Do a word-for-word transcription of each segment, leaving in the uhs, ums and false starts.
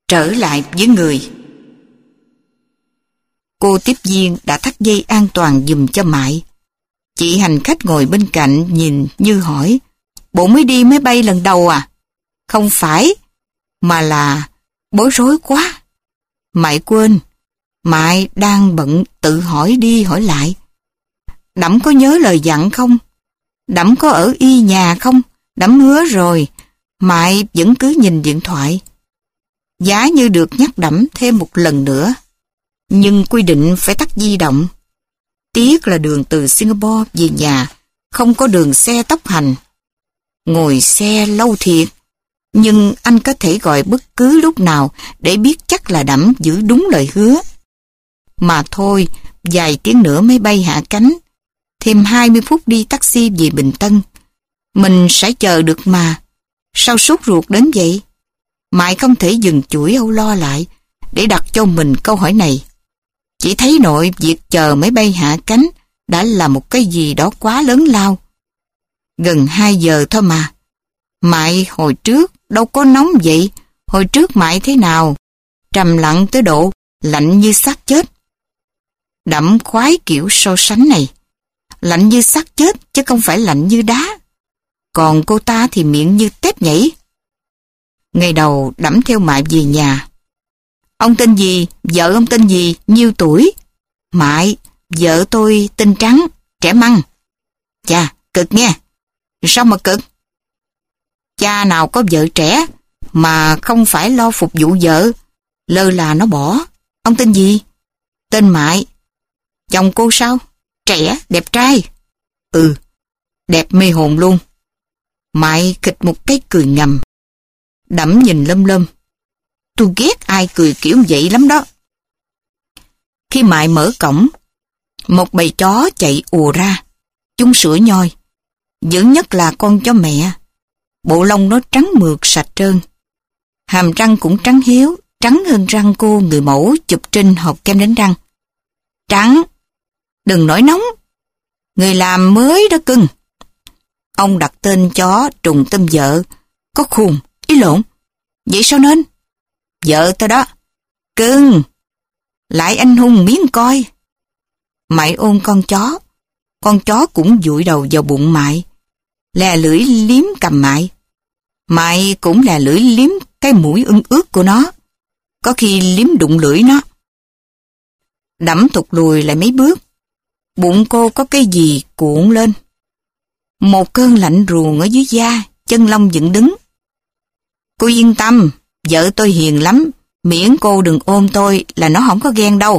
trở lại với người. Cô tiếp viên đã thắt dây an toàn giùm cho Mại. Chị hành khách ngồi bên cạnh nhìn như hỏi, bộ mới đi máy bay lần đầu à? Không phải, mà là bối rối quá. Mại quên, Mại đang bận tự hỏi đi hỏi lại. Đẫm có nhớ lời dặn không? Đẫm có ở y nhà không? Đẫm hứa rồi. Mại vẫn cứ nhìn điện thoại. Giá như được nhắc Đẫm thêm một lần nữa. Nhưng quy định phải tắt di động. Tiếc là đường từ Singapore về nhà không có đường xe tốc hành. Ngồi xe lâu thiệt, nhưng anh có thể gọi bất cứ lúc nào để biết chắc là Đẫm giữ đúng lời hứa. Mà thôi, vài tiếng nữa máy bay hạ cánh, thêm hai mươi phút đi taxi về Bình Tân. Mình sẽ chờ được mà. Sao sốt ruột đến vậy? Mãi không thể dừng chuỗi âu lo lại để đặt cho mình câu hỏi này. Chỉ thấy nội việc chờ máy bay hạ cánh đã là một cái gì đó quá lớn lao. Gần hai giờ thôi mà. Mại hồi trước đâu có nóng vậy. Hồi trước Mại thế nào? Trầm lặng tới độ lạnh như xác chết. Đẫm khoái kiểu so sánh này. Lạnh như xác chết chứ không phải lạnh như đá. Còn cô ta thì miệng như tép nhảy. Ngày đầu Đẫm theo Mại về nhà. Ông tên gì? Vợ ông tên gì? Nhiêu tuổi? Mại, vợ tôi tên Trắng, trẻ măng. Chà, cực nghe. Sao mà cực? Cha nào có vợ trẻ mà không phải lo phục vụ vợ, lơ là nó bỏ. Ông tên gì? Tên Mại. Chồng cô sao? Trẻ, đẹp trai. Ừ, đẹp mê hồn luôn. Mại khịch một cái cười ngầm. Đẫm nhìn lâm lâm. Tôi ghét ai cười kiểu vậy lắm đó. Khi Mại mở cổng, một bầy chó chạy ùa ra. Chúng sủa nhoi. Dữ nhất là con chó mẹ. Bộ lông nó trắng mượt sạch trơn. Hàm răng cũng trắng hiếu, trắng hơn răng cô người mẫu chụp trên hộp kem đánh răng. Trắng, đừng nổi nóng. Người làm mới đó cưng. Ông đặt tên chó trùng tên vợ. Có khùng, ý lộn. Vậy sao nên? Vợ tao đó. Cưng, lại anh hùng miếng coi. Mại ôm con chó. Con chó cũng dụi đầu vào bụng Mại. Lè lưỡi liếm cầm Mại. Mại cũng lè lưỡi liếm cái mũi ưng ướt của nó. Có khi liếm đụng lưỡi nó. Đẫm thụt lùi lại mấy bước. Bụng cô có cái gì cuộn lên. Một cơn lạnh ruồng ở dưới da, chân lông dựng đứng. Cô yên tâm, vợ tôi hiền lắm, miễn cô đừng ôm tôi là nó không có ghen đâu.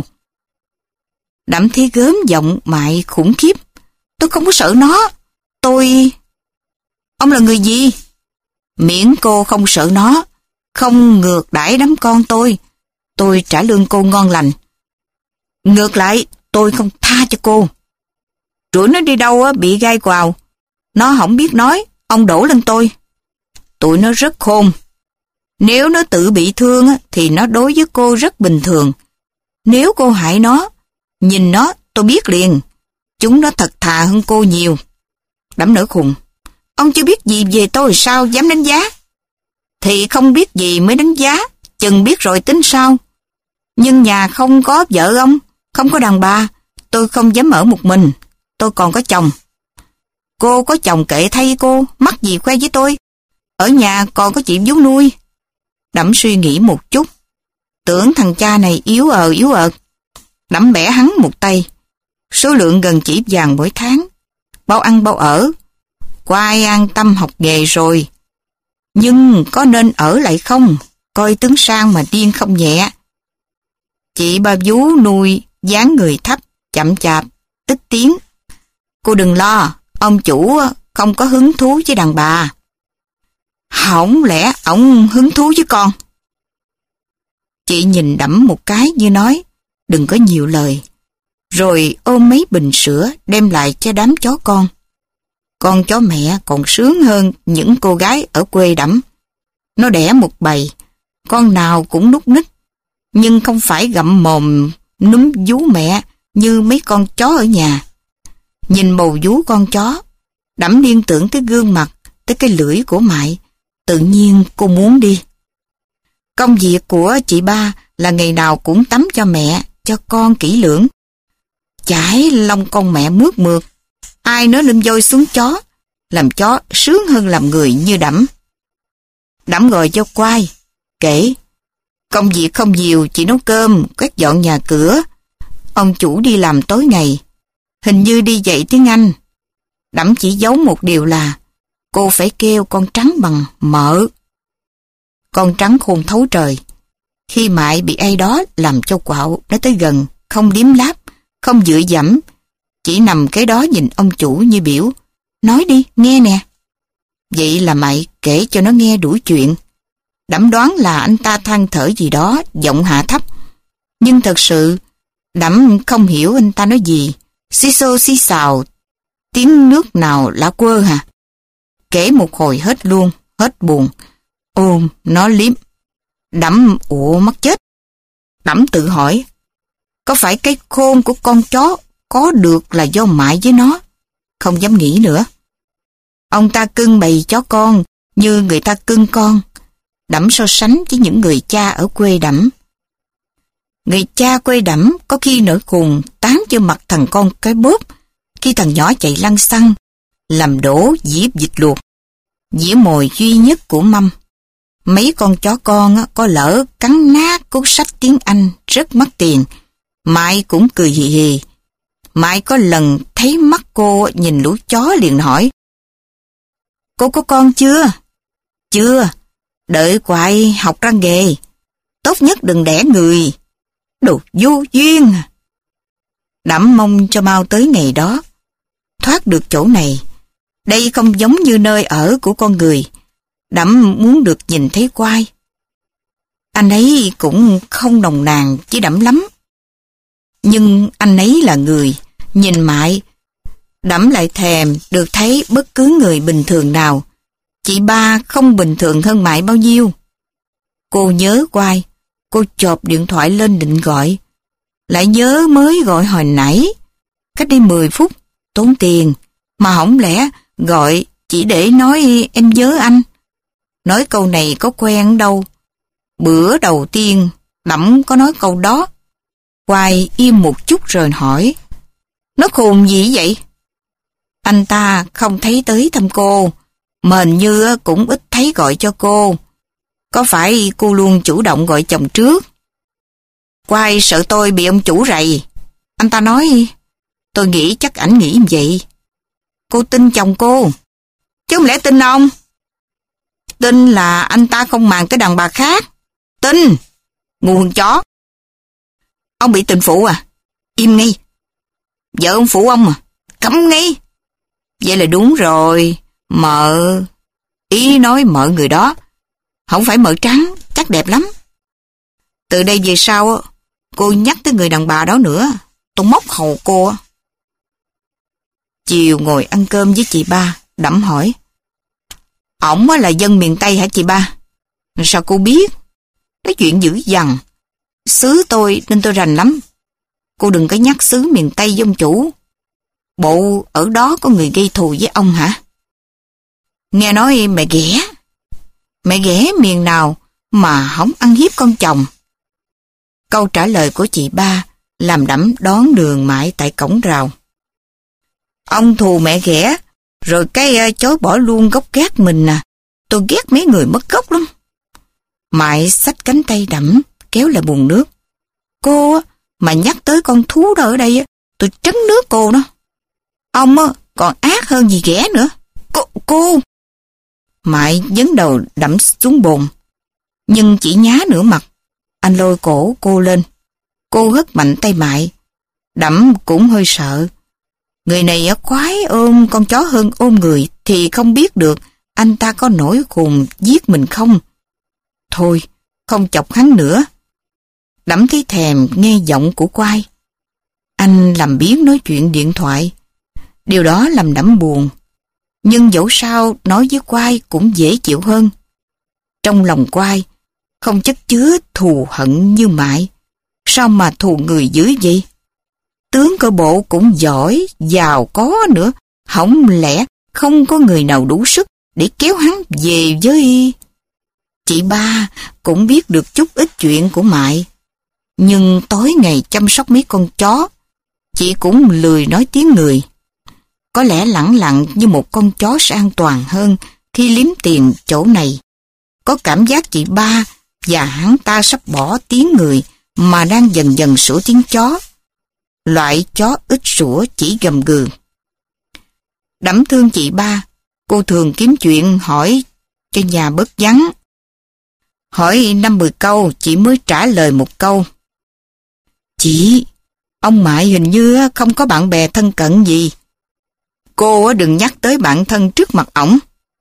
Đẫm thấy gớm giọng Mại khủng khiếp. Tôi không có sợ nó. Tôi... Ông là người gì? Miễn cô không sợ nó, không ngược đãi đám con tôi, tôi trả lương cô ngon lành. Ngược lại, tôi không tha cho cô. Rủi nó đi đâu á, bị gai quào. Nó không biết nói, ông đổ lên tôi. Tụi nó rất khôn. Nếu nó tự bị thương á, thì nó đối với cô rất bình thường. Nếu cô hại nó, nhìn nó tôi biết liền. Chúng nó thật thà hơn cô nhiều. Đẫm nở khùng. Ông chưa biết gì về tôi sao dám đánh giá? Thì không biết gì mới đánh giá, chừng biết rồi tính sao. Nhưng nhà không có vợ ông, không có đàn bà, tôi không dám ở một mình, tôi còn có chồng. Cô có chồng kệ thay cô, mắc gì khoe với tôi. Ở nhà còn có chị vú nuôi. Đẫm suy nghĩ một chút, tưởng thằng cha này yếu ờ yếu ợt. Đẫm bẻ hắn một tay, số lượng gần chỉ vàng mỗi tháng, bao ăn bao ở. Quai an tâm học nghề rồi. Nhưng có nên ở lại không? Coi tướng sang mà điên không nhẹ. Chị ba vú nuôi, dáng người thấp, chậm chạp, tức tiếng. Cô đừng lo, ông chủ không có hứng thú với đàn bà. Hổng lẽ ổng hứng thú với con? Chị nhìn Đẫm một cái như nói, đừng có nhiều lời. Rồi ôm mấy bình sữa đem lại cho đám chó con. Con chó mẹ còn sướng hơn những cô gái ở quê Đẫm. Nó đẻ một bầy, con nào cũng núc ních, nhưng không phải gặm mồm núm vú mẹ như mấy con chó ở nhà. Nhìn bầu vú con chó, Đẫm liên tưởng tới gương mặt, tới cái lưỡi của Mại, tự nhiên cô muốn đi. Công việc của chị ba là ngày nào cũng tắm cho mẹ, cho con kỹ lưỡng. Chải lông con mẹ mướt mượt, ai nói lên vôi xuống chó, làm chó sướng hơn làm người như Đẫm. Đẫm gọi cho Quai, kể, công việc không nhiều, chỉ nấu cơm, quét dọn nhà cửa. Ông chủ đi làm tối ngày, hình như đi dạy tiếng Anh. Đẫm chỉ giấu một điều là cô phải kêu con Trắng bằng mợ. Con Trắng khôn thấu trời. Khi Mại bị ai đó làm cho quạo, nó tới gần, không liếm láp, không dựa dẫm, chỉ nằm cái đó nhìn ông chủ như biểu, nói đi, nghe nè. Vậy là Mại kể cho nó nghe đủ chuyện. Đẫm đoán là anh ta than thở gì đó, giọng hạ thấp. Nhưng thật sự, Đẫm không hiểu anh ta nói gì, xí xô xí xào, tiếng nước nào lạ quơ hả? Kể một hồi hết luôn, hết buồn, ôm nó liếm. Đẫm ủa mắc chết. Đẫm tự hỏi, có phải cái khôn của con chó có được là do Mại với nó? Không dám nghĩ nữa. Ông ta cưng bầy chó con như người ta cưng con. Đẫm so sánh với những người cha ở quê Đẫm. Người cha quê Đẫm có khi nổi khùng tán cho mặt thằng con cái bóp khi thằng nhỏ chạy lăng xăng, làm đổ dĩa vịt luộc, dĩa mồi duy nhất của mâm. Mấy con chó con có lỡ cắn nát cuốn sách tiếng Anh rất mất tiền. Mại cũng cười hì hì. Mại có lần thấy mắt cô nhìn lũ chó liền hỏi, cô có con chưa? Chưa, đợi Quại học ra nghề. Tốt nhất đừng đẻ người. Đồ vô duyên. Đẫm mong cho mau tới ngày đó. Thoát được chỗ này. Đây không giống như nơi ở của con người. Đẫm muốn được nhìn thấy Quai. Anh ấy cũng không nồng nàn với Đẫm lắm. Nhưng anh ấy là người. Nhìn Mại, Đẫm lại thèm được thấy bất cứ người bình thường nào. Chị ba không bình thường hơn Mại bao nhiêu. Cô nhớ Quai. Cô chộp điện thoại lên định gọi. Lại nhớ mới gọi hồi nãy. Cách đây mười phút, tốn tiền. Mà không lẽ gọi chỉ để nói em nhớ anh. Nói câu này có quen đâu. Bữa đầu tiên, Đẫm có nói câu đó. Quai im một chút rồi hỏi, nó khùng gì vậy? Anh ta không thấy tới thăm cô, mà hình như cũng ít thấy gọi cho cô. Có phải cô luôn chủ động gọi chồng trước? Quai sợ tôi bị ông chủ rầy. Anh ta nói, tôi nghĩ chắc ảnh nghĩ vậy. Cô tin chồng cô, chứ không lẽ tin ông? Tin là anh ta không màng tới đàn bà khác. Tin, ngu hơn chó. Ông bị tình phụ à? Im ngay. Vợ ông phụ ông à? Cấm ngay. Vậy là đúng rồi. Mợ. Ý nói mợ người đó. Không phải mợ Trắng, chắc đẹp lắm. Từ đây về sau, cô nhắc tới người đàn bà đó nữa, tôi móc hầu cô. Chiều ngồi ăn cơm với chị ba, Đẫm hỏi, ổng là dân miền Tây hả chị ba? Sao cô biết? Cái chuyện dữ dằn. Xứ tôi nên tôi rành lắm. Cô đừng có nhắc xứ miền Tây với ông chủ. Bộ ở đó có người gây thù với ông hả? Nghe nói mẹ ghẻ. Mẹ ghẻ miền nào mà không ăn hiếp con chồng? Câu trả lời của chị ba làm Đẫm đón đường mãi tại cổng rào. Ông thù mẹ ghẻ, rồi cái uh, chối bỏ luôn gốc gác mình à. Tôi ghét mấy người mất gốc lắm. Mại xách cánh tay Đẫm kéo lại bùn nước. Cô mà nhắc tới con thú đó ở đây, tôi trấn nước cô đó. Ông còn ác hơn gì ghẻ nữa. Cô, cô. Mại dấn đầu Đẫm xuống bồn, nhưng chỉ nhá nửa mặt. Anh lôi cổ cô lên. Cô hất mạnh tay Mại. Đẫm cũng hơi sợ. Người này khoái ôm con chó hơn ôm người thì không biết được anh ta có nổi khùng giết mình không. Thôi, không chọc hắn nữa. Đẫm thấy thèm nghe giọng của Quai. Anh làm biếng nói chuyện điện thoại. Điều đó làm Đẫm buồn. Nhưng dẫu sao nói với Quai cũng dễ chịu hơn. Trong lòng Quai không chất chứa thù hận như Mại. Sao mà thù người dữ vậy? Tướng cơ bộ cũng giỏi, giàu có nữa. Không lẽ không có người nào đủ sức để kéo hắn về với... Chị ba cũng biết được chút ít chuyện của Mại, nhưng tối ngày chăm sóc mấy con chó, chị cũng lười nói tiếng người. Có lẽ lẳng lặng như một con chó sẽ an toàn hơn khi liếm tiền chỗ này. Có cảm giác chị ba và hắn ta sắp bỏ tiếng người mà đang dần dần sủa tiếng chó. Loại chó ít sủa chỉ gầm gừ. Đẫm thương chị ba, cô thường kiếm chuyện hỏi cho nhà bớt vắng. Hỏi năm mười câu, chị mới trả lời một câu. Chị, ông Mại hình như không có bạn bè thân cận gì. Cô đừng nhắc tới bạn thân trước mặt ổng.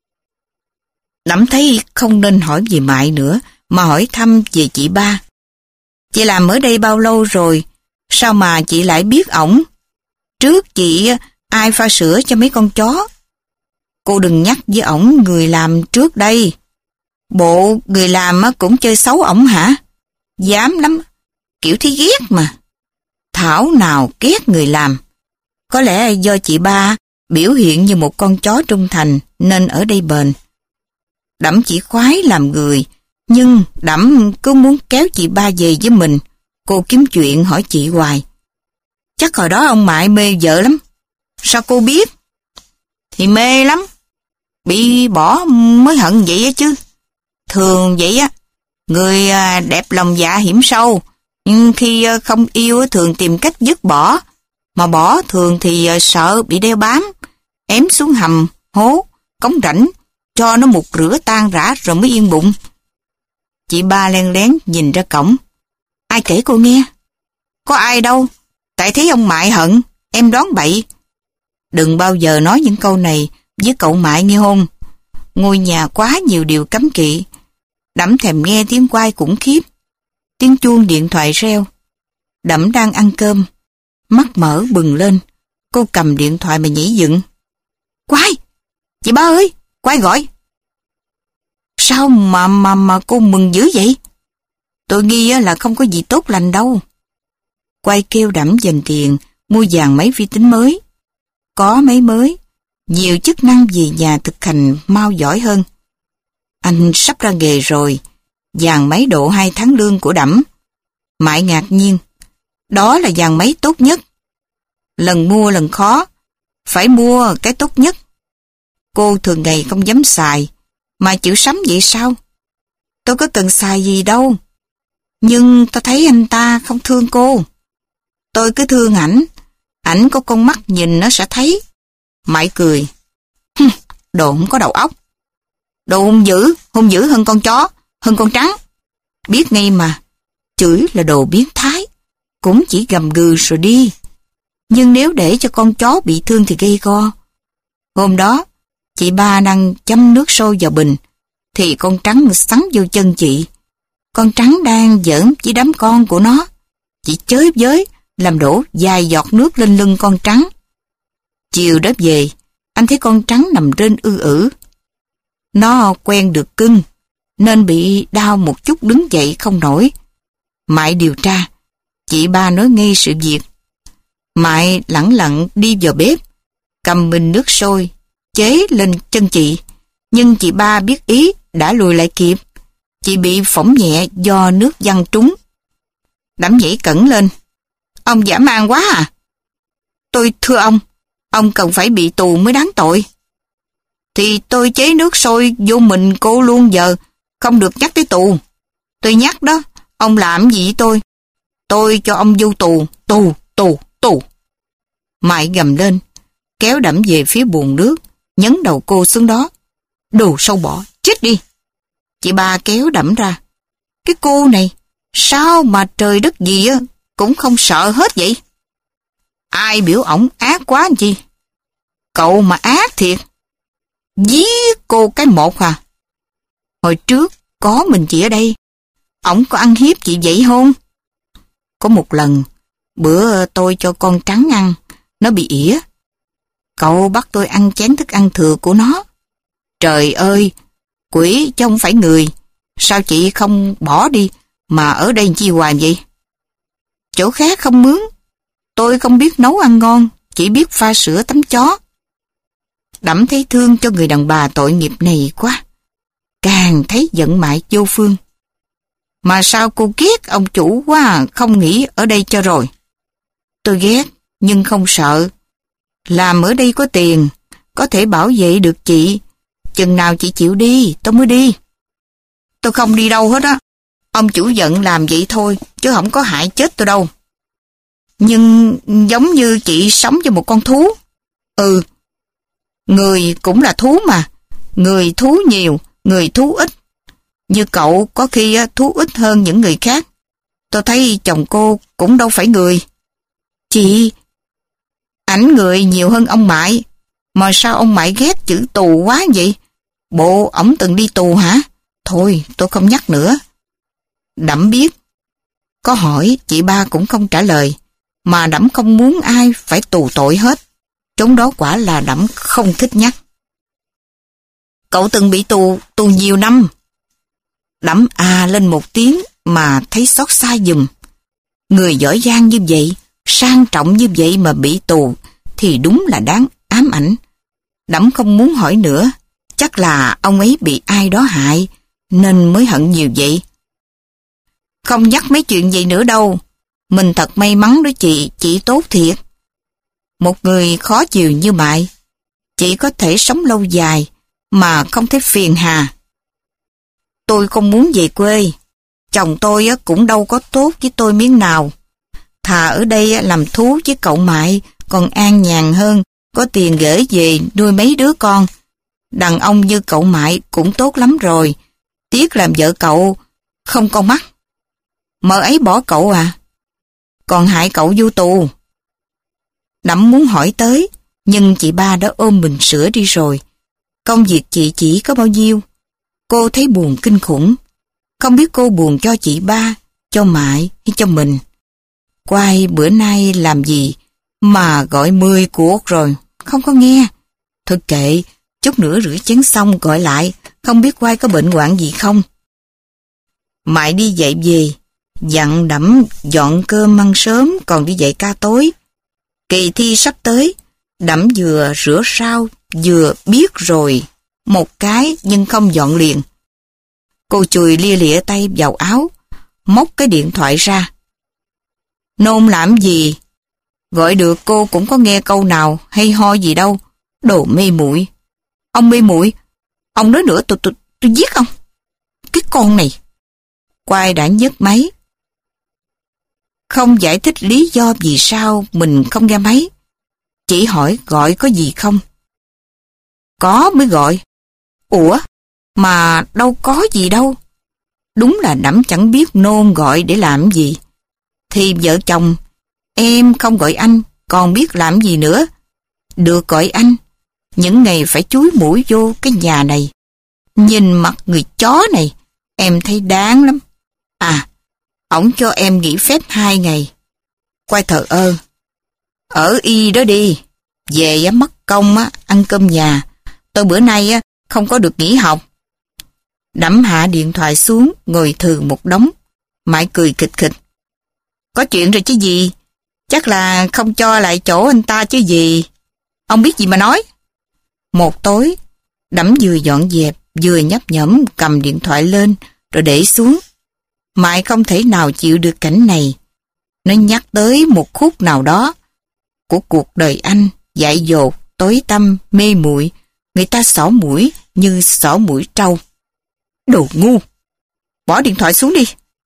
Đẫm thấy không nên hỏi về Mại nữa, mà hỏi thăm về chị ba. Chị làm ở đây bao lâu rồi? Sao mà chị lại biết ổng? Trước chị ai pha sữa cho mấy con chó? Cô đừng nhắc với ổng người làm trước đây. Bộ người làm cũng chơi xấu ổng hả? Dám lắm, kiểu thấy ghét mà. Thảo nào ghét người làm. Có lẽ do chị ba biểu hiện như một con chó trung thành nên ở đây bền. Đẫm chỉ khoái làm người, nhưng Đẫm cứ muốn kéo chị ba về với mình. Cô kiếm chuyện hỏi chị hoài. Chắc hồi đó ông Mại mê vợ lắm. Sao cô biết? Thì mê lắm. Bị bỏ mới hận vậy á chứ. Thường vậy á, người đẹp lòng dạ hiểm sâu, nhưng khi không yêu thường tìm cách dứt bỏ. Mà bỏ thường thì sợ bị đeo bám, ém xuống hầm, hố, cống rãnh, cho nó mục rửa tan rã rồi mới yên bụng. Chị ba len lén nhìn ra cổng. Ai kể cô nghe? Có ai đâu, tại thấy ông Mại hận, em đoán bậy. Đừng bao giờ nói những câu này với cậu Mại nghe không? Ngôi nhà quá nhiều điều cấm kỵ. Đẫm thèm nghe tiếng quai khủng khiếp. Tiếng chuông điện thoại reo. Đẫm đang ăn cơm. Mắt mở bừng lên. Cô cầm điện thoại mà nhảy dựng. Quai! Chị ba ơi! Quai gọi! Sao mà mà mà cô mừng dữ vậy? Tôi nghi là không có gì tốt lành đâu. Quai kêu Đẫm dành tiền mua dàn máy vi tính mới. Có máy mới, nhiều chức năng về nhà thực hành mau giỏi hơn. Anh sắp ra nghề rồi, dàn máy độ hai tháng lương của Đẫm. Mại ngạc nhiên, đó là dàn máy tốt nhất. Lần mua lần khó, phải mua cái tốt nhất. Cô thường ngày không dám xài, mà chịu sắm vậy sao? Tôi có cần xài gì đâu. Nhưng tôi thấy anh ta không thương cô. Tôi cứ thương ảnh, ảnh có con mắt nhìn nó sẽ thấy. Mại cười. Hừm, đồ không có đầu óc. Đồ hung dữ, hung dữ hơn con chó, hơn con trắng. Biết ngay mà, chửi là đồ biến thái, cũng chỉ gầm gừ rồi đi. Nhưng nếu để cho con chó bị thương thì gây go. Hôm đó, chị ba đang châm nước sôi vào bình, thì con trắng sắn vô chân chị. Con trắng đang giỡn với đám con của nó. Chị chới với, làm đổ vài giọt nước lên lưng con trắng. Chiều đó về, anh thấy con trắng nằm rên ư ử. Nó quen được cưng, nên bị đau một chút đứng dậy không nổi. Mại điều tra, chị ba nói ngay sự việc. Mại lẳng lặng đi vào bếp, cầm bình nước sôi, chế lên chân chị. Nhưng chị ba biết ý, đã lùi lại kịp. Chị bị phỏng nhẹ do nước văng trúng. Đẫm nhảy cẩn lên. Ông dã man quá à? Tôi thưa ông, ông cần phải bị tù mới đáng tội. Thì tôi chế nước sôi vô mình cô luôn giờ, không được nhắc tới tù. Tôi nhắc đó, ông làm gì với tôi? Tôi cho ông vô tù, tù, tù, tù. Mại gầm lên, kéo Đẫm về phía bồn nước, nhấn đầu cô xuống đó. Đồ sâu bọ, chết đi. Chị ba kéo Đẫm ra. Cái cô này, sao mà trời đất gì á, cũng không sợ hết vậy? Ai biểu ổng ác quá anh chị? Cậu mà ác thiệt. Dí cô cái một à? Hồi trước có mình chị ở đây, ổng có ăn hiếp chị vậy không? Có một lần, bữa tôi cho con trắng ăn, nó bị ỉa. Cậu bắt tôi ăn chén thức ăn thừa của nó. Trời ơi, quỷ chứ không phải người. Sao chị không bỏ đi mà ở đây chi hoài vậy? Chỗ khác không mướn. Tôi không biết nấu ăn ngon, chỉ biết pha sữa tắm chó. Đẫm thấy thương cho người đàn bà tội nghiệp này quá. càng thấy giận Mại vô phương. Mà sao cô ghét ông chủ quá à, không nghỉ ở đây cho rồi. Tôi ghét, nhưng không sợ. Làm ở đây có tiền, có thể bảo vệ được chị. Chừng nào chị chịu đi, tôi mới đi. Tôi không đi đâu hết á. Ông chủ giận làm vậy thôi, chứ không có hại chết tôi đâu. Nhưng giống như chị sống với một con thú. Ừ, người cũng là thú mà. Người thú nhiều, người thú ít. Như cậu có khi thú ít hơn những người khác. Tôi thấy chồng cô cũng đâu phải người. Chị, ảnh người nhiều hơn ông Mại. Mà sao ông Mại ghét chữ tù quá vậy? Bộ ổng từng đi tù hả? Thôi, tôi không nhắc nữa. Đẫm biết. Có hỏi, chị ba cũng không trả lời. Mà Đẫm không muốn ai phải tù tội hết. Trốn đó quả là Đẫm không thích nhắc. Cậu từng bị tù, tù nhiều năm. Đẫm à lên một tiếng mà thấy xót xa giùm. Người giỏi giang như vậy, sang trọng như vậy mà bị tù thì đúng là đáng ám ảnh. Đẫm không muốn hỏi nữa. Chắc là ông ấy bị ai đó hại nên mới hận nhiều vậy. Không nhắc mấy chuyện vậy nữa đâu. Mình thật may mắn đó chị, chị tốt thiệt. Một người khó chịu như Mại, chị có thể sống lâu dài mà không thấy phiền hà. Tôi không muốn về quê. Chồng tôi cũng đâu có tốt với tôi miếng nào. Thà ở đây làm thú với cậu Mại còn an nhàn hơn, có tiền gửi về nuôi mấy đứa con. Đàn ông như cậu Mại cũng tốt lắm rồi. Tiếc làm vợ cậu không con mắt. Mợ ấy bỏ cậu à? Còn hại cậu vô tù. Đẫm muốn hỏi tới, nhưng chị ba đã ôm bình sữa đi rồi. Công việc chị chỉ có bao nhiêu? Cô thấy buồn kinh khủng. Không biết cô buồn cho chị ba, cho Mại hay cho mình. Quay bữa nay làm gì mà gọi mười cuộc rồi, không có nghe. Thôi kệ, chút nữa rửa chén xong gọi lại, không biết Quay có bệnh hoạn gì không. Mại đi dậy về, dặn Đẫm dọn cơm ăn sớm còn đi dạy ca tối. Kỳ thi sắp tới, Đẫm vừa rửa rau vừa biết rồi một cái nhưng không dọn liền. Cô chùi lia lịa tay vào áo, móc cái điện thoại ra. Nôn làm gì? Gọi được cô cũng có nghe câu nào hay ho gì đâu. Đồ mê muội. Ông mê muội, ông nói nữa tôi tôi tôi giết ông. Cái con này. Quay đã nhấc máy. Không giải thích lý do vì sao mình không nghe máy. Chỉ hỏi gọi có gì không. Có mới gọi. Ủa, mà đâu có gì đâu. Đúng là Đẫm chẳng biết nôn gọi để làm gì. Thì vợ chồng, em không gọi anh, còn biết làm gì nữa. Được gọi anh. Những ngày phải chúi mũi vô cái nhà này. Nhìn mặt người chó này, em thấy đáng lắm. À, ổng cho em nghỉ phép hai ngày. Quay thờ ơ. Ở y đó đi. Về á, mất công á, ăn cơm nhà. Tôi bữa nay á, không có được nghỉ học. Đẫm hạ điện thoại xuống, ngồi thừ một đống. Mãi cười khịch khịch. Có chuyện rồi chứ gì. Chắc là không cho lại chỗ anh ta chứ gì. Ông biết gì mà nói. Một tối, Đẫm vừa dọn dẹp, vừa nhấp nhẩm cầm điện thoại lên, rồi để xuống. Mãi không thể nào chịu được cảnh này. Nó nhắc tới một khúc nào đó của cuộc đời anh, dại dột, tối tăm, mê muội. Người ta xỏ mũi như xỏ mũi trâu. Đồ ngu! Bỏ điện thoại xuống đi.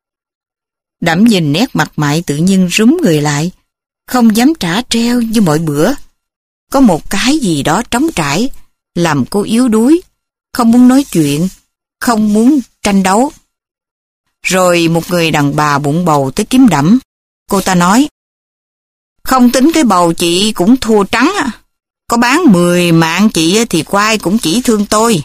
Đẫm nhìn nét mặt Mại tự nhiên rúm người lại, không dám trả treo như mọi bữa. Có một cái gì đó trống trải, làm cô yếu đuối, không muốn nói chuyện, không muốn tranh đấu. Rồi một người đàn bà bụng bầu tới kiếm Đẫm. Cô ta nói, không tính cái bầu chị cũng thua trắng. Có bán mười mạng chị thì Quay cũng chỉ thương tôi.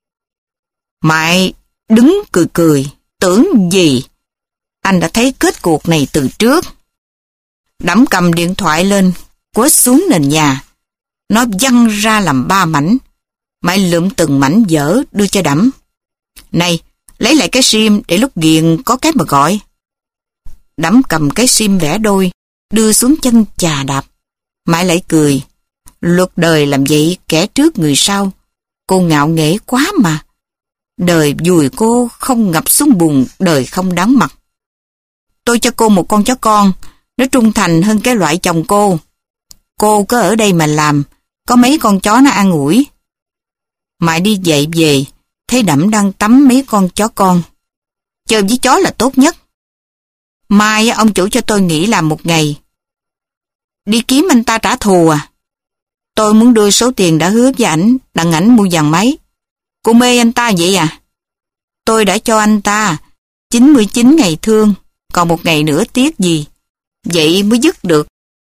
Mại đứng cười cười, tưởng gì. Anh đã thấy kết cuộc này từ trước. Đẫm cầm điện thoại lên, quét xuống nền nhà. Nó văng ra làm ba mảnh. Mại lượm từng mảnh dở đưa cho Đẫm. Này, lấy lại cái sim để lúc ghiền có cái mà gọi. Đẫm cầm cái sim bẻ đôi, đưa xuống chân chà đạp. Mại lại cười. Luật đời làm vậy, kẻ trước người sau. Cô ngạo nghễ quá mà. Đời vùi cô không ngập xuống bùn, đời không đáng mặt. Tôi cho cô một con chó con, nó trung thành hơn cái loại chồng cô. Cô cứ ở đây mà làm, có mấy con chó nó an ủi. Mãi đi dậy về, thấy Đẫm đang tắm mấy con chó con. Chơi với chó là tốt nhất. Mai ông chủ cho tôi nghỉ làm một ngày. Đi kiếm anh ta trả thù à? Tôi muốn đưa số tiền đã hứa với ảnh, đặng ảnh mua dàn máy. Cô mê anh ta vậy à? Tôi đã cho anh ta chín mươi chín ngày thương, còn một ngày nữa tiếc gì. Vậy mới dứt được.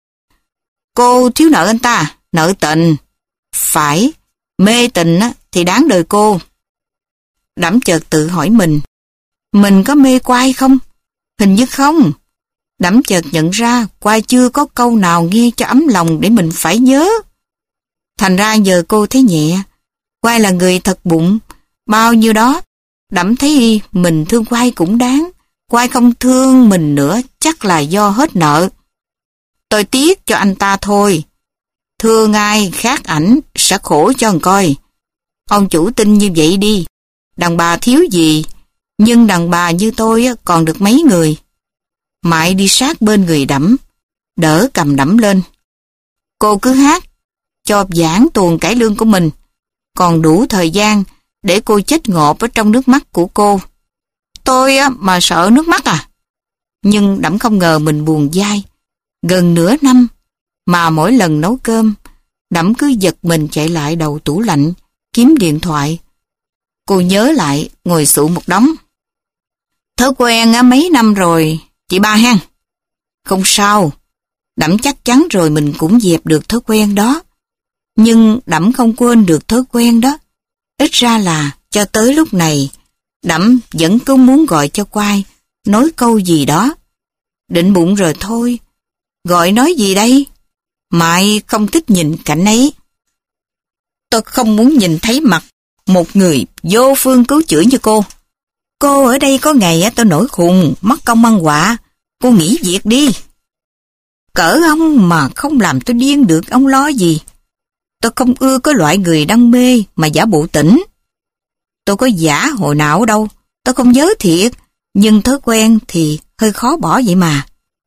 Cô thiếu nợ anh ta, nợ tình. Phải, mê tình á, thì đáng đời cô. Đẫm chợt tự hỏi mình, mình có mê Quai không? Hình như không. Đẫm chợt nhận ra Quai chưa có câu nào nghe cho ấm lòng để mình phải nhớ. Thành ra giờ cô thấy nhẹ. Quai là người thật bụng, bao nhiêu đó. Đẫm thấy mình thương Quai cũng đáng. Quai không thương mình nữa chắc là do hết nợ. Tôi tiếc cho anh ta thôi. Thương ai khác ảnh sẽ khổ cho anh coi. Ông chủ tin như vậy đi. Đàn bà thiếu gì, nhưng đàn bà như tôi còn được mấy người. Mãi đi sát bên người Đẫm, đỡ cầm Đẫm lên. Cô cứ hát, cho giảng tuồng cải lương của mình, còn đủ thời gian để cô chết ngộp ở trong nước mắt của cô. Tôi á, mà sợ nước mắt à? Nhưng Đẫm không ngờ mình buồn dai. Gần nửa năm, mà mỗi lần nấu cơm, Đẫm cứ giật mình chạy lại đầu tủ lạnh, kiếm điện thoại. Cô nhớ lại, ngồi sụ một đống. Thói quen á, mấy năm rồi, chị ba ha. Không sao, Đẫm chắc chắn rồi mình cũng dẹp được thói quen đó. Nhưng Đẫm không quên được thói quen đó. Ít ra là, cho tới lúc này, Đẫm vẫn cứ muốn gọi cho Quai, nói câu gì đó. Định bụng rồi thôi, gọi nói gì đây? Mãi không thích nhìn cảnh ấy. Tôi không muốn nhìn thấy mặt một người vô phương cứu chữa như cô. Cô ở đây có ngày tôi nổi khùng, mất công ăn quạ. Cô nghỉ việc đi. Cỡ ông mà không làm tôi điên được, ông lo gì? Tôi không ưa có loại người đam mê mà giả bộ tỉnh. Tôi có giả hồi nào đâu, tôi không nhớ thiệt, nhưng thói quen thì hơi khó bỏ vậy mà.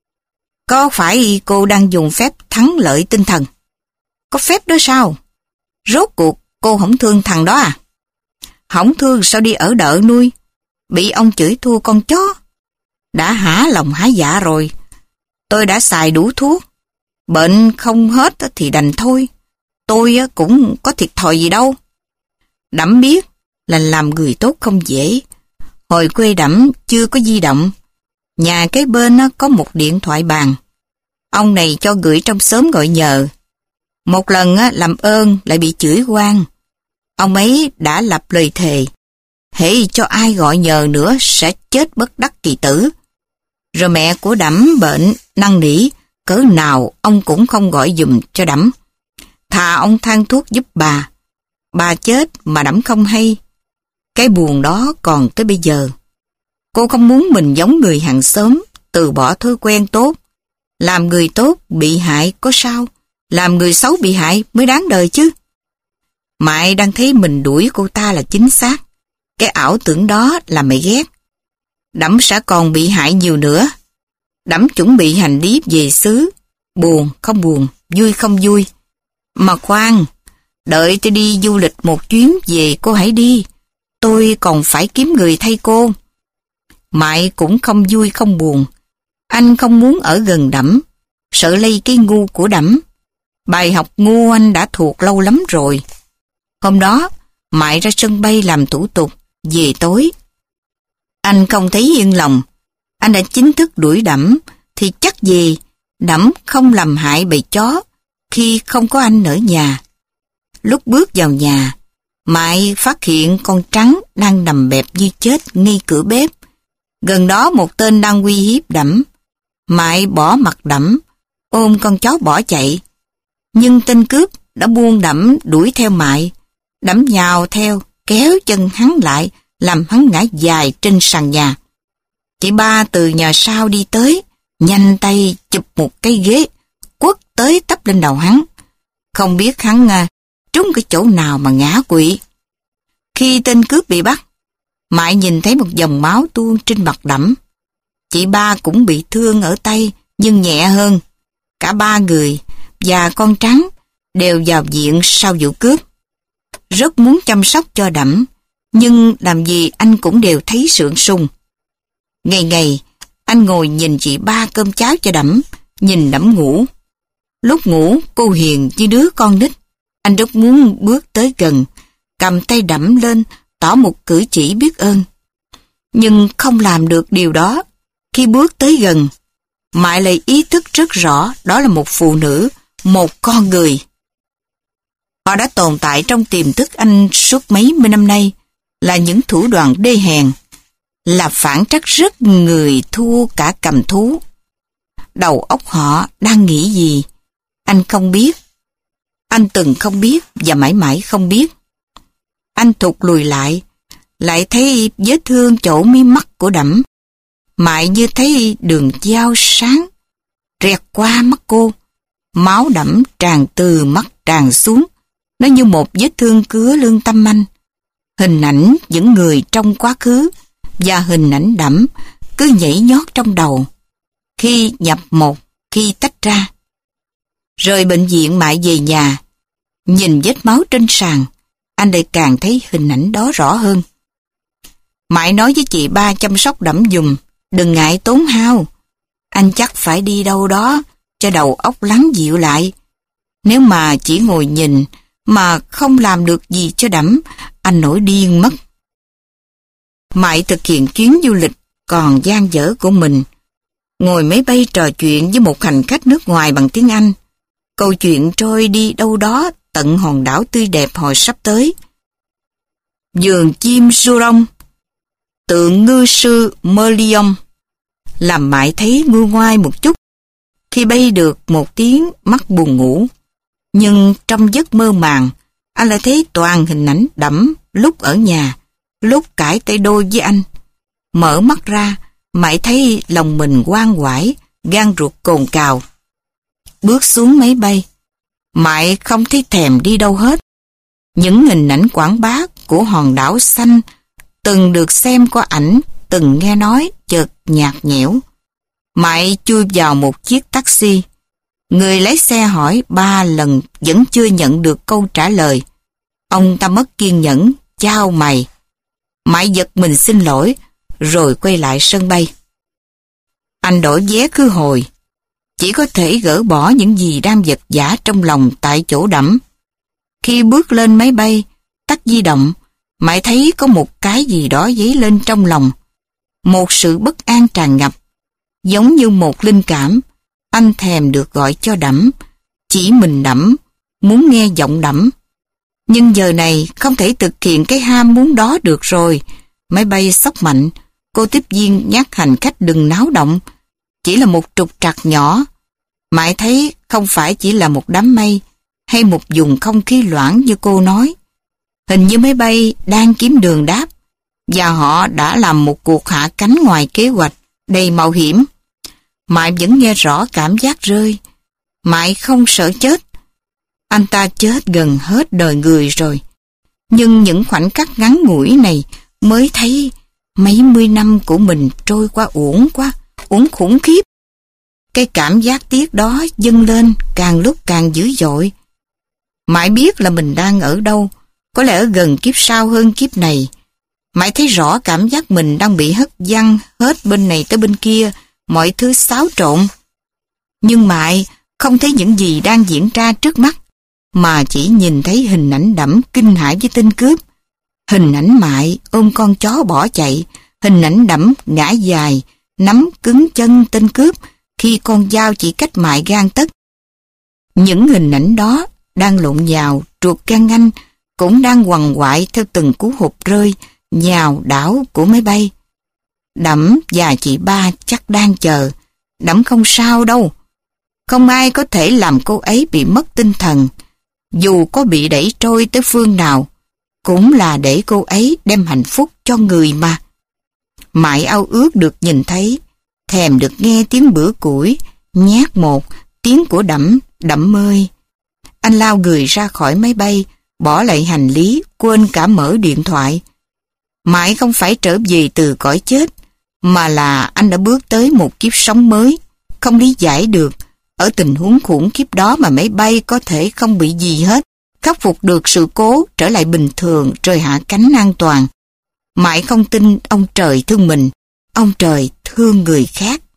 Có phải cô đang dùng phép thắng lợi tinh thần? Có phép đó sao? Rốt cuộc cô không thương thằng đó à? Không thương sao đi ở đợ nuôi? Bị ông chửi thua con chó. Đã hả lòng hả dạ rồi. Tôi đã xài đủ thuốc. Bệnh không hết thì đành thôi. Tôi cũng có thiệt thòi gì đâu. Đẫm biết là làm người tốt không dễ. Hồi quê Đẫm chưa có di động. Nhà kế bên có một điện thoại bàn. Ông này cho gửi trong xóm gọi nhờ. Một lần làm ơn lại bị chửi oan. Ông ấy đã lập lời thề. Hễ cho ai gọi nhờ nữa sẽ chết bất đắc kỳ tử. Rồi mẹ của Đẫm bệnh năn nỉ, cỡ nào ông cũng không gọi giùm cho Đẫm. Thà ông than thuốc giúp bà. Bà chết mà Đẫm không hay. Cái buồn đó còn tới bây giờ. Cô không muốn mình giống người hàng xóm, từ bỏ thói quen tốt. Làm người tốt bị hại có sao? Làm người xấu bị hại mới đáng đời chứ. Mãi đang thấy mình đuổi cô ta là chính xác. Cái ảo tưởng đó là mày ghét. Đẫm sẽ còn bị hại nhiều nữa. Đẫm chuẩn bị hành lý về xứ. Buồn không buồn, vui không vui. Mà khoan, đợi tôi đi du lịch một chuyến về cô hãy đi. Tôi còn phải kiếm người thay cô. Mãi cũng không vui không buồn. Anh không muốn ở gần Đẫm, sợ lây cái ngu của Đẫm. Bài học ngu anh đã thuộc lâu lắm rồi. Hôm đó, Mại ra sân bay làm thủ tục, về tối. Anh không thấy yên lòng. Anh đã chính thức đuổi Đẫm, thì chắc gì Đẫm không làm hại bầy chó khi không có anh ở nhà. Lúc bước vào nhà, Mại phát hiện con Trắng đang nằm bẹp như chết ngay cửa bếp. Gần đó một tên đang uy hiếp Đẫm. Mại bỏ mặt Đẫm, ôm con chó bỏ chạy. Nhưng tên cướp đã buông Đẫm đuổi theo Mại. Đẫm nhào theo, kéo chân hắn lại, làm hắn ngã dài trên sàn nhà. Chị ba từ nhà sau đi tới, nhanh tay chụp một cái ghế, quất tới tấp lên đầu hắn. Không biết hắn trúng cái chỗ nào mà ngã quỵ. Khi tên cướp bị bắt, Mãi nhìn thấy một dòng máu tuôn trên mặt Đẫm. Chị ba cũng bị thương ở tay, nhưng nhẹ hơn. Cả ba người và con Trắng đều vào viện sau vụ cướp. Rất muốn chăm sóc cho Đẫm, nhưng làm gì anh cũng đều thấy sượng sùng. Ngày ngày, anh ngồi nhìn chị ba cơm cháo cho Đẫm, nhìn Đẫm ngủ. Lúc ngủ, cô hiền như đứa con nít. Anh rất muốn bước tới gần, cầm tay Đẫm lên, tỏ một cử chỉ biết ơn. Nhưng không làm được điều đó. Khi bước tới gần, Mại lại ý thức rất rõ đó là một phụ nữ, một con người. Họ đã tồn tại trong tiềm thức anh suốt mấy mươi năm nay, là những thủ đoạn đê hèn, là phản trắc rất người thua cả cầm thú. Đầu óc họ đang nghĩ gì? Anh không biết. Anh từng không biết và mãi mãi không biết. Anh thụt lùi lại, lại thấy vết thương chỗ mí mắt của Đẫm. Mại như thấy đường dao sáng rẹt qua mắt cô. Máu Đẫm tràn từ mắt tràn xuống. Nó như một vết thương cứa lương tâm anh. Hình ảnh những người trong quá khứ và hình ảnh Đẫm cứ nhảy nhót trong đầu. Khi nhập một, khi tách ra. Rời bệnh viện Mại về nhà, nhìn vết máu trên sàn, anh lại càng thấy hình ảnh đó rõ hơn. Mại nói với chị ba chăm sóc Đẫm giùm, đừng ngại tốn hao. Anh chắc phải đi đâu đó cho đầu óc lắng dịu lại. Nếu mà chỉ ngồi nhìn mà không làm được gì cho Đẫm, anh nổi điên mất. Mại thực hiện chuyến du lịch còn dang dở của mình. Ngồi máy bay trò chuyện với một hành khách nước ngoài bằng tiếng Anh. Câu chuyện trôi đi đâu đó tận hòn đảo tươi đẹp hồi sắp tới. Vườn chim Jurong, tượng ngư sư Merlion, làm Mại thấy nguôi ngoai một chút. Khi bay được một tiếng mắt buồn ngủ, nhưng trong giấc mơ màng, anh lại thấy toàn hình ảnh Đẫm lúc ở nhà, lúc cãi tay đôi với anh. Mở mắt ra, Mại thấy lòng mình oan oải, gan ruột cồn cào. Bước xuống máy bay, Mại không thấy thèm đi đâu hết. Những hình ảnh quảng bá của hòn đảo xanh, từng được xem qua ảnh, từng nghe nói, chợt nhạt nhẽo. Mại chui vào một chiếc taxi. Người lái xe hỏi ba lần vẫn chưa nhận được câu trả lời. Ông ta mất kiên nhẫn, chào mày. Mại giật mình xin lỗi, rồi quay lại sân bay. Anh đổi vé khứ hồi. Chỉ có thể gỡ bỏ những gì đang vật vã trong lòng tại chỗ Đẫm. Khi bước lên máy bay, tắt di động, Mại thấy có một cái gì đó dấy lên trong lòng. Một sự bất an tràn ngập, giống như một linh cảm. Anh thèm được gọi cho Đẫm, chỉ mình Đẫm, muốn nghe giọng Đẫm. Nhưng giờ này không thể thực hiện cái ham muốn đó được rồi. Máy bay xốc mạnh, cô tiếp viên nhắc hành khách đừng náo động. Chỉ là một trục trặc nhỏ. Mãi thấy không phải chỉ là một đám mây hay một vùng không khí loãng như cô nói. Hình như máy bay đang kiếm đường đáp và họ đã làm một cuộc hạ cánh ngoài kế hoạch đầy mạo hiểm. Mại vẫn nghe rõ cảm giác rơi. Mại không sợ chết. Anh ta chết gần hết đời người rồi. Nhưng những khoảnh khắc ngắn ngủi này mới thấy mấy mươi năm của mình trôi qua uổng quá, uổng khủng khiếp. Cái cảm giác tiếc đó dâng lên càng lúc càng dữ dội. Mãi biết là mình đang ở đâu, có lẽ ở gần kiếp sau hơn kiếp này. Mãi thấy rõ cảm giác mình đang bị hất văng hết bên này tới bên kia, mọi thứ xáo trộn. Nhưng Mại không thấy những gì đang diễn ra trước mắt, mà chỉ nhìn thấy hình ảnh Đẫm kinh hãi với tên cướp. Hình ảnh Mại ôm con chó bỏ chạy, hình ảnh Đẫm ngã dài, nắm cứng chân tên cướp khi con dao chỉ cách Mại gang tấc. Những hình ảnh đó đang lộn nhào, ruột gan anh cũng đang quằn quại theo từng cú hụt rơi, nhào đảo của máy bay. Đẫm và chị ba chắc đang chờ. Đẫm không sao đâu. Không ai có thể làm cô ấy bị mất tinh thần. Dù có bị đẩy trôi tới phương nào, cũng là để cô ấy đem hạnh phúc cho người mà. Mãi ao ước được nhìn thấy, thèm được nghe tiếng bữa củi, nhát một, tiếng của Đẫm, Đẫm ơi. Anh lao người ra khỏi máy bay, bỏ lại hành lý, quên cả mở điện thoại. Mãi không phải trở về từ cõi chết, mà là anh đã bước tới một kiếp sống mới. Không lý giải được, ở tình huống khủng khiếp đó mà máy bay có thể không bị gì hết, khắc phục được sự cố, trở lại bình thường, rời hạ cánh an toàn. Mãi không tin ông trời thương mình, ông trời thương người khác.